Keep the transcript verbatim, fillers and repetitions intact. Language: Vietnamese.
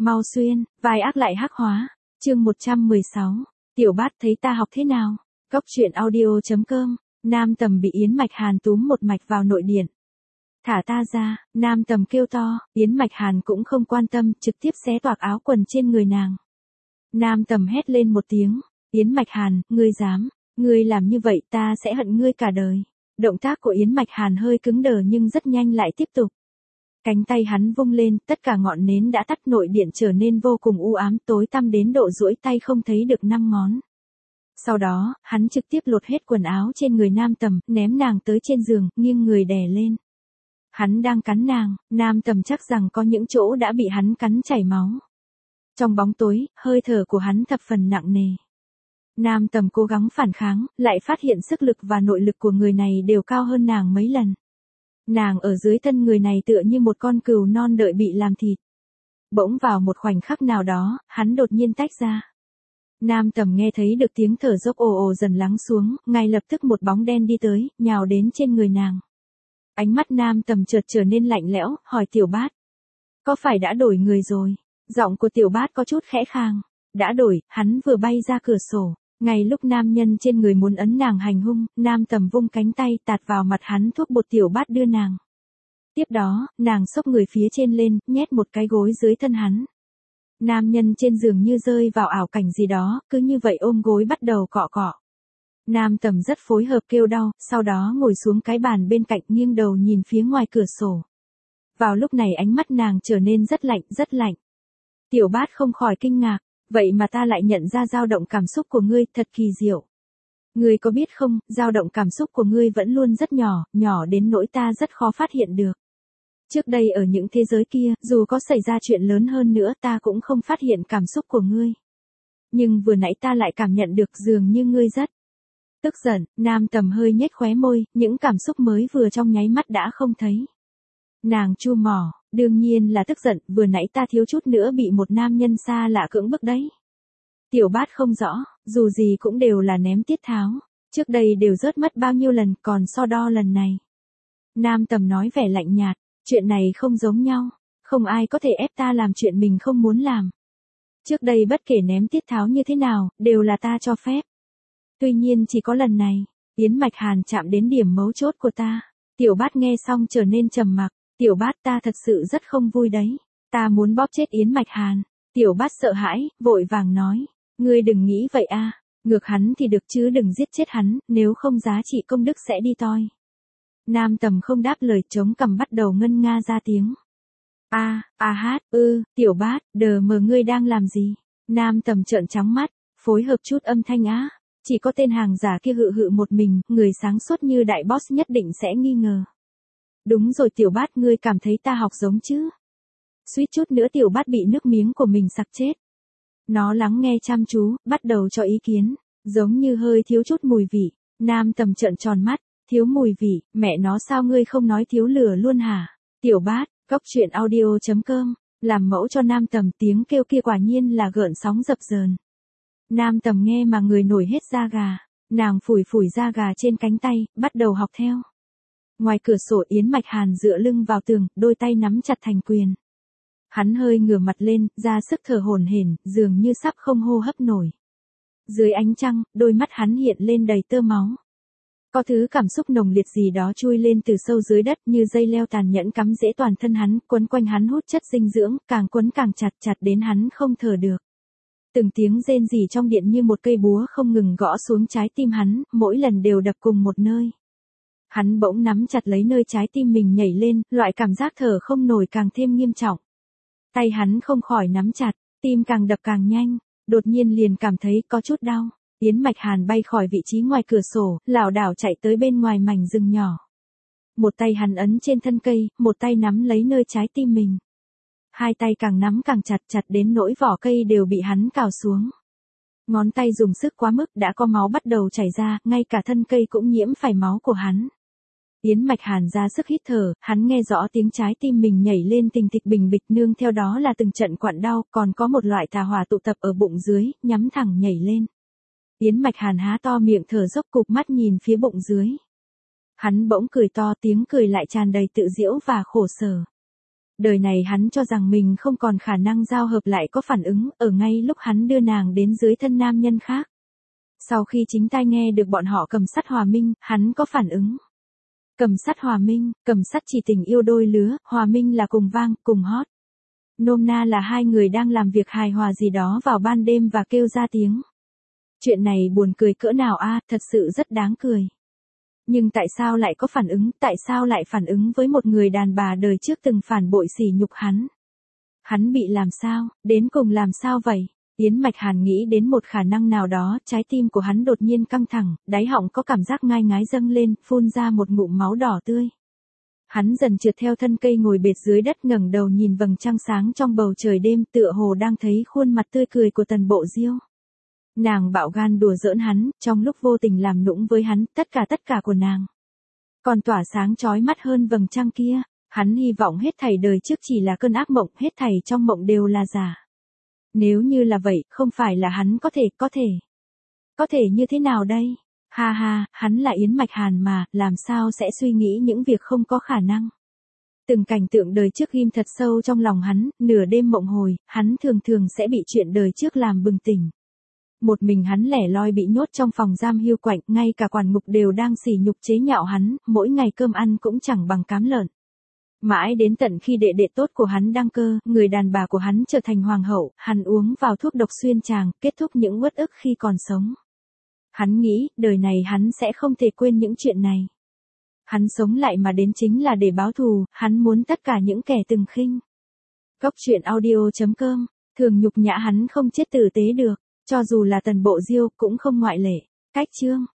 Mau xuyên, vai ác lại hắc hóa. Chương một trăm mười sáu. Tiểu Bát thấy ta học thế nào? Cốc truyện audio chấm com. Nam Tầm bị Yến Mạch Hàn túm một mạch vào nội điện. Thả ta ra, Nam Tầm kêu to, Yến Mạch Hàn cũng không quan tâm, trực tiếp xé toạc áo quần trên người nàng. Nam Tầm hét lên một tiếng, Yến Mạch Hàn, ngươi dám, ngươi làm như vậy ta sẽ hận ngươi cả đời. Động tác của Yến Mạch Hàn hơi cứng đờ nhưng rất nhanh lại tiếp tục. Cánh tay hắn vung lên, tất cả ngọn nến đã tắt, nội điện trở nên vô cùng u ám, tối tăm đến độ duỗi tay không thấy được năm ngón. Sau đó, hắn trực tiếp lột hết quần áo trên người Nam Tầm, ném nàng tới trên giường, nghiêng người đè lên. Hắn đang cắn nàng, Nam Tầm chắc rằng có những chỗ đã bị hắn cắn chảy máu. Trong bóng tối, hơi thở của hắn thập phần nặng nề. Nam Tầm cố gắng phản kháng, lại phát hiện sức lực và nội lực của người này đều cao hơn nàng mấy lần. Nàng ở dưới thân người này tựa như một con cừu non đợi bị làm thịt. Bỗng vào một khoảnh khắc nào đó, hắn đột nhiên tách ra. Nam Tầm nghe thấy được tiếng thở dốc ồ ồ dần lắng xuống, ngay lập tức một bóng đen đi tới, nhào đến trên người nàng. Ánh mắt Nam Tầm chợt trở nên lạnh lẽo, hỏi Tiểu Bát. Có phải đã đổi người rồi? Giọng của Tiểu Bát có chút khẽ khàng. Đã đổi, hắn vừa bay ra cửa sổ. Ngay lúc nam nhân trên người muốn ấn nàng hành hung, Nam Tầm vung cánh tay tạt vào mặt hắn thuốc bột Tiểu Bát đưa nàng. Tiếp đó, nàng xốc người phía trên lên, nhét một cái gối dưới thân hắn. Nam nhân trên giường như rơi vào ảo cảnh gì đó, cứ như vậy ôm gối bắt đầu cọ cọ. Nam Tầm rất phối hợp kêu đau, sau đó ngồi xuống cái bàn bên cạnh nghiêng đầu nhìn phía ngoài cửa sổ. Vào lúc này ánh mắt nàng trở nên rất lạnh, rất lạnh. Tiểu Bát không khỏi kinh ngạc, vậy mà ta lại nhận ra dao động cảm xúc của ngươi, thật kỳ diệu. Ngươi có biết không, dao động cảm xúc của ngươi vẫn luôn rất nhỏ, nhỏ đến nỗi ta rất khó phát hiện được. Trước đây ở những thế giới kia, dù có xảy ra chuyện lớn hơn nữa ta cũng không phát hiện cảm xúc của ngươi. Nhưng vừa nãy ta lại cảm nhận được dường như ngươi rất tức giận. Nam Tầm hơi nhếch khóe môi, những cảm xúc mới vừa trong nháy mắt đã không thấy. Nàng chu mỏ, đương nhiên là tức giận, vừa nãy ta thiếu chút nữa bị một nam nhân xa lạ cưỡng bức đấy. Tiểu Bát không rõ, dù gì cũng đều là ném tiết tháo, trước đây đều rớt mất bao nhiêu lần, còn so đo lần này. Nam Tầm nói vẻ lạnh nhạt, chuyện này không giống nhau, không ai có thể ép ta làm chuyện mình không muốn làm. Trước đây bất kể ném tiết tháo như thế nào, đều là ta cho phép. Tuy nhiên chỉ có lần này, Yến Mạch Hàn chạm đến điểm mấu chốt của ta. Tiểu Bát nghe xong trở nên trầm mặc, Tiểu Bát ta thật sự rất không vui đấy, ta muốn bóp chết Yến Mạch Hàn. Tiểu Bát sợ hãi, vội vàng nói, ngươi đừng nghĩ vậy a, ngược hắn thì được chứ đừng giết chết hắn, nếu không giá trị công đức sẽ đi toi. Nam Tầm không đáp lời, chống cằm bắt đầu ngân nga ra tiếng. A, a hát, ư, Tiểu Bát, đờ mờ ngươi đang làm gì? Nam Tầm trợn trắng mắt, phối hợp chút âm thanh á. Chỉ có tên hàng giả kia hự hự một mình, người sáng suốt như đại boss nhất định sẽ nghi ngờ. Đúng rồi Tiểu Bát, ngươi cảm thấy ta học giống chứ? Suýt chút nữa Tiểu Bát bị nước miếng của mình sặc chết. Nó lắng nghe chăm chú, bắt đầu cho ý kiến, giống như hơi thiếu chút mùi vị. Nam Tầm trợn tròn mắt, thiếu mùi vị, mẹ nó sao ngươi không nói thiếu lửa luôn hả? Tiểu Bát, cốc truyện audio chấm com, làm mẫu cho Nam Tầm, tiếng kêu kia quả nhiên là gợn sóng dập dờn. Nam Tầm nghe mà người nổi hết da gà, nàng phủi phủi da gà trên cánh tay, bắt đầu học theo. Ngoài cửa sổ Yến Mạch Hàn dựa lưng vào tường, đôi tay nắm chặt thành quyền. Hắn hơi ngửa mặt lên, ra sức thở hổn hển, dường như sắp không hô hấp nổi. Dưới ánh trăng, đôi mắt hắn hiện lên đầy tơ máu. Có thứ cảm xúc nồng liệt gì đó chui lên từ sâu dưới đất như dây leo tàn nhẫn cắm rễ toàn thân hắn, quấn quanh hắn hút chất dinh dưỡng, càng quấn càng chặt chặt đến hắn không thở được. Từng tiếng rên rỉ trong điện như một cây búa không ngừng gõ xuống trái tim hắn, mỗi lần đều đập cùng một nơi. Hắn bỗng nắm chặt lấy nơi trái tim mình nhảy lên, loại cảm giác thở không nổi càng thêm nghiêm trọng. Tay hắn không khỏi nắm chặt, tim càng đập càng nhanh, đột nhiên liền cảm thấy có chút đau. Yến Mạch Hàn bay khỏi vị trí ngoài cửa sổ, lảo đảo chạy tới bên ngoài mảnh rừng nhỏ. Một tay hắn ấn trên thân cây, một tay nắm lấy nơi trái tim mình. Hai tay càng nắm càng chặt chặt đến nỗi vỏ cây đều bị hắn cào xuống. Ngón tay dùng sức quá mức đã có máu bắt đầu chảy ra, ngay cả thân cây cũng nhiễm phải máu của hắn. Yến Mạch Hàn ra sức hít thở, hắn nghe rõ tiếng trái tim mình nhảy lên tình thịch bình bịch, nương theo đó là từng trận quặn đau, còn có một loại tà hỏa tụ tập ở bụng dưới, nhắm thẳng nhảy lên. Yến Mạch Hàn há to miệng thở dốc, cụp mắt nhìn phía bụng dưới. Hắn bỗng cười to, tiếng cười lại tràn đầy tự giễu và khổ sở. Đời này hắn cho rằng mình không còn khả năng giao hợp lại có phản ứng, ở ngay lúc hắn đưa nàng đến dưới thân nam nhân khác. Sau khi chính tai nghe được bọn họ cầm sắt hòa minh, hắn có phản ứng. Cầm sắt hòa minh, cầm sắt chỉ tình yêu đôi lứa, hòa minh là cùng vang, cùng hot. Nôm na là hai người đang làm việc hài hòa gì đó vào ban đêm và kêu ra tiếng. Chuyện này buồn cười cỡ nào a, thật sự rất đáng cười. Nhưng tại sao lại có phản ứng, tại sao lại phản ứng với một người đàn bà đời trước từng phản bội sỉ nhục hắn? Hắn bị làm sao, đến cùng làm sao vậy? Yến Mạch Hàn nghĩ đến một khả năng nào đó, trái tim của hắn đột nhiên căng thẳng, đáy họng có cảm giác ngai ngái dâng lên, phun ra một ngụm máu đỏ tươi. Hắn dần trượt theo thân cây ngồi bệt dưới đất, ngẩng đầu nhìn vầng trăng sáng trong bầu trời đêm, tựa hồ đang thấy khuôn mặt tươi cười của Tần Bộ Diêu. Nàng bạo gan đùa giỡn hắn, trong lúc vô tình làm nũng với hắn, tất cả tất cả của nàng còn tỏa sáng chói mắt hơn vầng trăng kia. Hắn hy vọng hết thảy đời trước chỉ là cơn ác mộng, hết thảy trong mộng đều là giả. Nếu như là vậy, không phải là hắn có thể, có thể. Có thể như thế nào đây? Ha ha, hắn là Yến Mạch Hàn mà, làm sao sẽ suy nghĩ những việc không có khả năng. Từng cảnh tượng đời trước ghim thật sâu trong lòng hắn, nửa đêm mộng hồi, hắn thường thường sẽ bị chuyện đời trước làm bừng tỉnh. Một mình hắn lẻ loi bị nhốt trong phòng giam hiu quạnh, ngay cả quản ngục đều đang sỉ nhục chế nhạo hắn, mỗi ngày cơm ăn cũng chẳng bằng cám lợn. Mãi đến tận khi đệ đệ tốt của hắn đăng cơ, người đàn bà của hắn trở thành hoàng hậu, hắn uống vào thuốc độc xuyên tràng, kết thúc những uất ức khi còn sống. Hắn nghĩ, đời này hắn sẽ không thể quên những chuyện này. Hắn sống lại mà đến chính là để báo thù, hắn muốn tất cả những kẻ từng khinh. Góc truyện audio chấm com, thường nhục nhã hắn không chết tử tế được, cho dù là Tần Bộ Diêu cũng không ngoại lệ. Cách chương